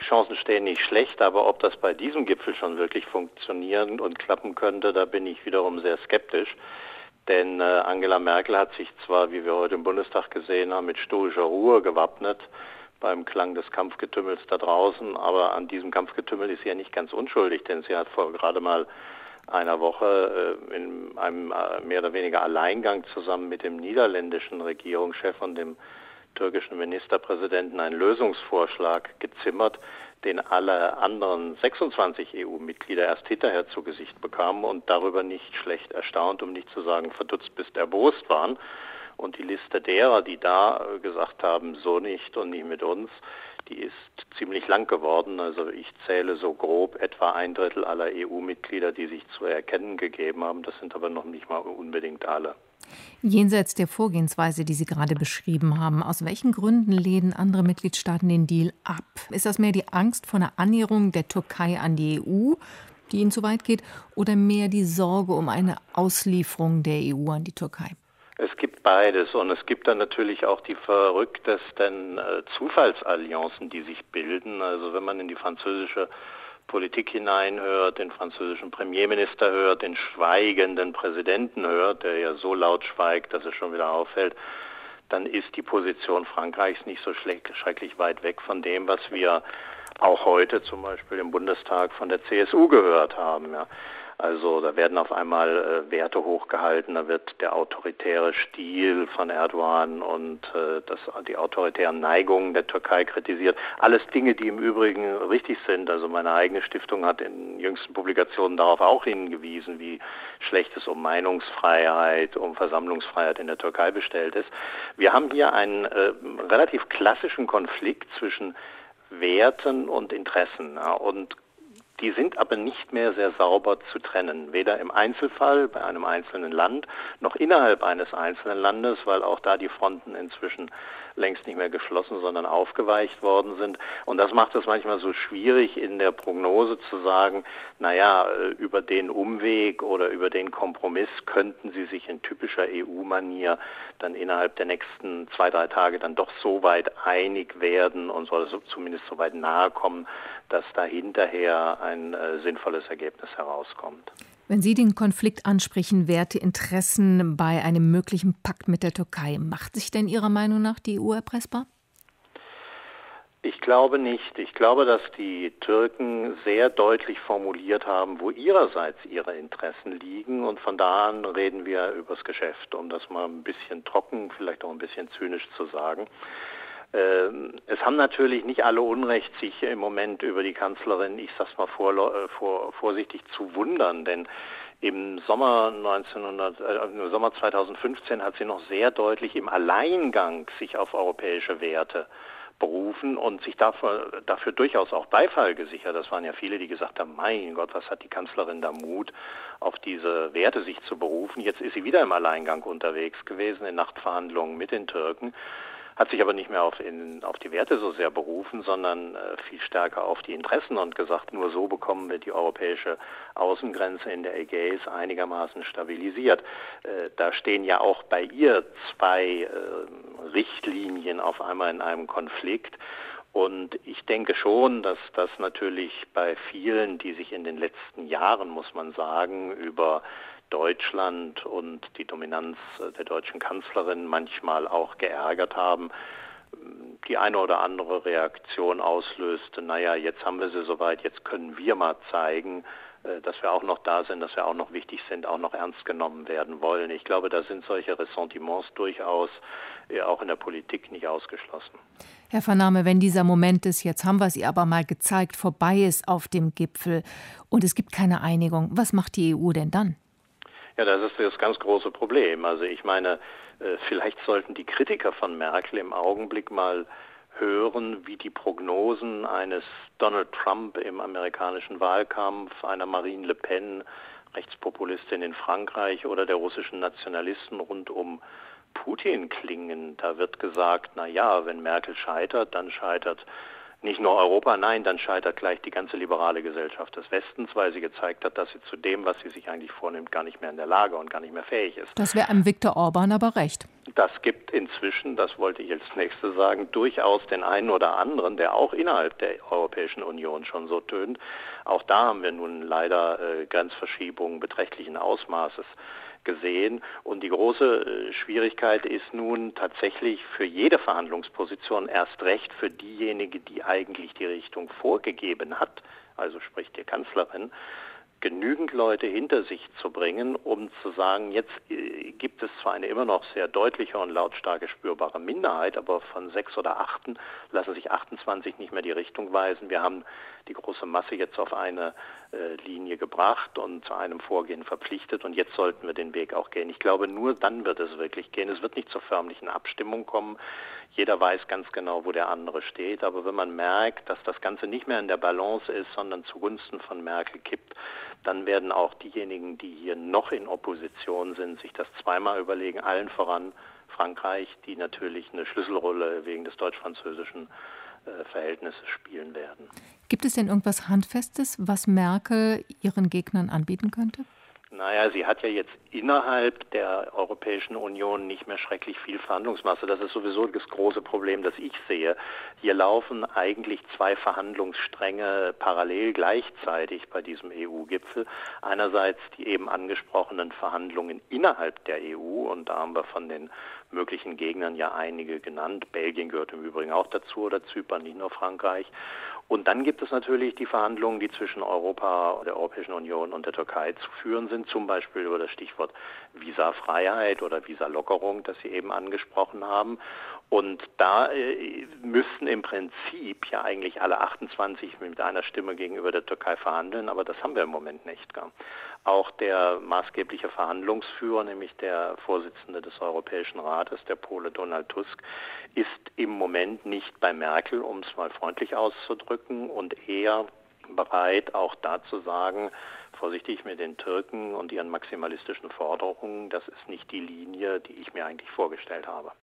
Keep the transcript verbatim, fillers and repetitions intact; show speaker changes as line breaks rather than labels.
Chancen stehen nicht schlecht, aber ob das bei diesem Gipfel schon wirklich funktionieren und klappen könnte, da bin ich wiederum sehr skeptisch. Denn äh, Angela Merkel hat sich zwar, wie wir heute im Bundestag gesehen haben, mit stoischer Ruhe gewappnet beim Klang des Kampfgetümmels da draußen, aber an diesem Kampfgetümmel ist sie ja nicht ganz unschuldig, denn sie hat vor gerade mal einer Woche äh, in einem äh, mehr oder weniger Alleingang zusammen mit dem niederländischen Regierungschef und dem türkischen Ministerpräsidenten einen Lösungsvorschlag gezimmert, den alle anderen sechsundzwanzig E U-Mitglieder erst hinterher zu Gesicht bekamen und darüber nicht schlecht erstaunt, um nicht zu sagen verdutzt bis erbost waren. Und die Liste derer, die da gesagt haben, so nicht und nicht mit uns, die ist ziemlich lang geworden. Also ich zähle so grob etwa ein Drittel aller E U-Mitglieder, die sich zu erkennen gegeben haben. Das sind aber noch nicht mal unbedingt alle.
Jenseits der Vorgehensweise, die Sie gerade beschrieben haben, aus welchen Gründen lehnen andere Mitgliedstaaten den Deal ab? Ist das mehr die Angst vor einer Annäherung der Türkei an die E U, die ihnen zu weit geht, oder mehr die Sorge um eine Auslieferung der E U an die Türkei?
Es gibt beides und es gibt dann natürlich auch die verrücktesten äh, Zufallsallianzen, die sich bilden. Also wenn man in die französische Politik hineinhört, den französischen Premierminister hört, den schweigenden Präsidenten hört, der ja so laut schweigt, dass es schon wieder auffällt, dann ist die Position Frankreichs nicht so schrecklich weit weg von dem, was wir auch heute zum Beispiel im Bundestag von der C S U gehört haben. Ja. Also da werden auf einmal äh, Werte hochgehalten, da wird der autoritäre Stil von Erdogan und äh, das, die autoritären Neigungen der Türkei kritisiert. Alles Dinge, die im Übrigen richtig sind. Also meine eigene Stiftung hat in jüngsten Publikationen darauf auch hingewiesen, wie schlecht es um Meinungsfreiheit, um Versammlungsfreiheit in der Türkei bestellt ist. Wir haben hier einen äh, relativ klassischen Konflikt zwischen Werten und Interessen. Ja, und die sind aber nicht mehr sehr sauber zu trennen, weder im Einzelfall bei einem einzelnen Land noch innerhalb eines einzelnen Landes, weil auch da die Fronten inzwischen längst nicht mehr geschlossen, sondern aufgeweicht worden sind. Und das macht es manchmal so schwierig, in der Prognose zu sagen, naja, über den Umweg oder über den Kompromiss könnten sie sich in typischer E U-Manier dann innerhalb der nächsten zwei, drei Tage dann doch so weit einig werden und soll es zumindest so weit nahe kommen, dass da hinterher ein äh, sinnvolles Ergebnis herauskommt.
Wenn Sie den Konflikt ansprechen, Werte, Interessen bei einem möglichen Pakt mit der Türkei, macht sich denn Ihrer Meinung nach die E U erpressbar?
Ich glaube nicht. Ich glaube, dass die Türken sehr deutlich formuliert haben, wo ihrerseits ihre Interessen liegen. Und von da an reden wir übers Geschäft, um das mal ein bisschen trocken, vielleicht auch ein bisschen zynisch zu sagen. Es haben natürlich nicht alle Unrecht, sich im Moment über die Kanzlerin, ich sag's mal vor, vor, vorsichtig zu wundern, denn im Sommer neunzehnhundert, äh, im Sommer zweitausendfünfzehn hat sie noch sehr deutlich im Alleingang sich auf europäische Werte berufen und sich dafür, dafür durchaus auch Beifall gesichert. Das waren ja viele, die gesagt haben, mein Gott, was hat die Kanzlerin da Mut, auf diese Werte sich zu berufen. Jetzt ist sie wieder im Alleingang unterwegs gewesen, in Nachtverhandlungen mit den Türken. Hat sich aber nicht mehr auf, in, auf die Werte so sehr berufen, sondern äh, viel stärker auf die Interessen und gesagt, nur so bekommen wir die europäische Außengrenze in der Ägäis einigermaßen stabilisiert. Äh, da stehen ja auch bei ihr zwei äh, Richtlinien auf einmal in einem Konflikt. Und ich denke schon, dass das natürlich bei vielen, die sich in den letzten Jahren, muss man sagen, über Deutschland und die Dominanz der deutschen Kanzlerin manchmal auch geärgert haben, die eine oder andere Reaktion auslöste, naja, jetzt haben wir sie soweit, jetzt können wir mal zeigen, dass wir auch noch da sind, dass wir auch noch wichtig sind, auch noch ernst genommen werden wollen. Ich glaube, da sind solche Ressentiments durchaus auch in der Politik nicht ausgeschlossen.
Herr Vaname, wenn dieser Moment ist, jetzt haben wir es ihr aber mal gezeigt, vorbei ist auf dem Gipfel und es gibt keine Einigung, was macht die E U denn dann?
Ja, das ist das ganz große Problem. Also ich meine, vielleicht sollten die Kritiker von Merkel im Augenblick mal hören, wie die Prognosen eines Donald Trump im amerikanischen Wahlkampf, einer Marine Le Pen, Rechtspopulistin in Frankreich oder der russischen Nationalisten rund um Putin klingen. Da wird gesagt, na ja, wenn Merkel scheitert, dann scheitert Nicht nur Europa, nein, dann scheitert gleich die ganze liberale Gesellschaft des Westens, weil sie gezeigt hat, dass sie zu dem, was sie sich eigentlich vornimmt, gar nicht mehr in der Lage und gar nicht mehr fähig ist.
Das wäre einem Viktor Orban aber recht.
Das gibt inzwischen, das wollte ich als nächstes sagen, durchaus den einen oder anderen, der auch innerhalb der Europäischen Union schon so tönt. Auch da haben wir nun leider äh, Grenzverschiebungen beträchtlichen Ausmaßes gesehen. Und die große Schwierigkeit ist nun tatsächlich für jede Verhandlungsposition, erst recht für diejenige, die eigentlich die Richtung vorgegeben hat, also sprich die Kanzlerin, genügend Leute hinter sich zu bringen, um zu sagen, jetzt äh, gibt es zwar eine immer noch sehr deutliche und lautstarke spürbare Minderheit, aber von sechs oder achten lassen sich achtundzwanzig nicht mehr die Richtung weisen. Wir haben die große Masse jetzt auf eine äh, Linie gebracht und zu einem Vorgehen verpflichtet und jetzt sollten wir den Weg auch gehen. Ich glaube, nur dann wird es wirklich gehen. Es wird nicht zur förmlichen Abstimmung kommen. Jeder weiß ganz genau, wo der andere steht, aber wenn man merkt, dass das Ganze nicht mehr in der Balance ist, sondern zugunsten von Merkel kippt, dann werden auch diejenigen, die hier noch in Opposition sind, sich das zweimal überlegen, allen voran Frankreich, die natürlich eine Schlüsselrolle wegen des deutsch-französischen äh, Verhältnisses spielen werden.
Gibt es denn irgendwas Handfestes, was Merkel ihren Gegnern anbieten könnte?
Naja, sie hat ja jetzt innerhalb der Europäischen Union nicht mehr schrecklich viel Verhandlungsmasse. Das ist sowieso das große Problem, das ich sehe. Hier laufen eigentlich zwei Verhandlungsstränge parallel gleichzeitig bei diesem E U-Gipfel. Einerseits die eben angesprochenen Verhandlungen innerhalb der E U und da haben wir von den möglichen Gegnern ja einige genannt. Belgien gehört im Übrigen auch dazu oder Zypern, nicht nur Frankreich. Und dann gibt es natürlich die Verhandlungen, die zwischen Europa, der Europäischen Union und der Türkei zu führen sind, zum Beispiel über das Stichwort Visafreiheit oder Visalockerung, das Sie eben angesprochen haben. Und da äh, müssten im Prinzip ja eigentlich alle achtundzwanzig mit einer Stimme gegenüber der Türkei verhandeln, aber das haben wir im Moment nicht. Gell? Auch der maßgebliche Verhandlungsführer, nämlich der Vorsitzende des Europäischen Rates, der Pole Donald Tusk, ist im Moment nicht bei Merkel, um es mal freundlich auszudrücken, und eher bereit, auch da zu sagen, vorsichtig mit den Türken und ihren maximalistischen Forderungen, das ist nicht die Linie, die ich mir eigentlich vorgestellt habe.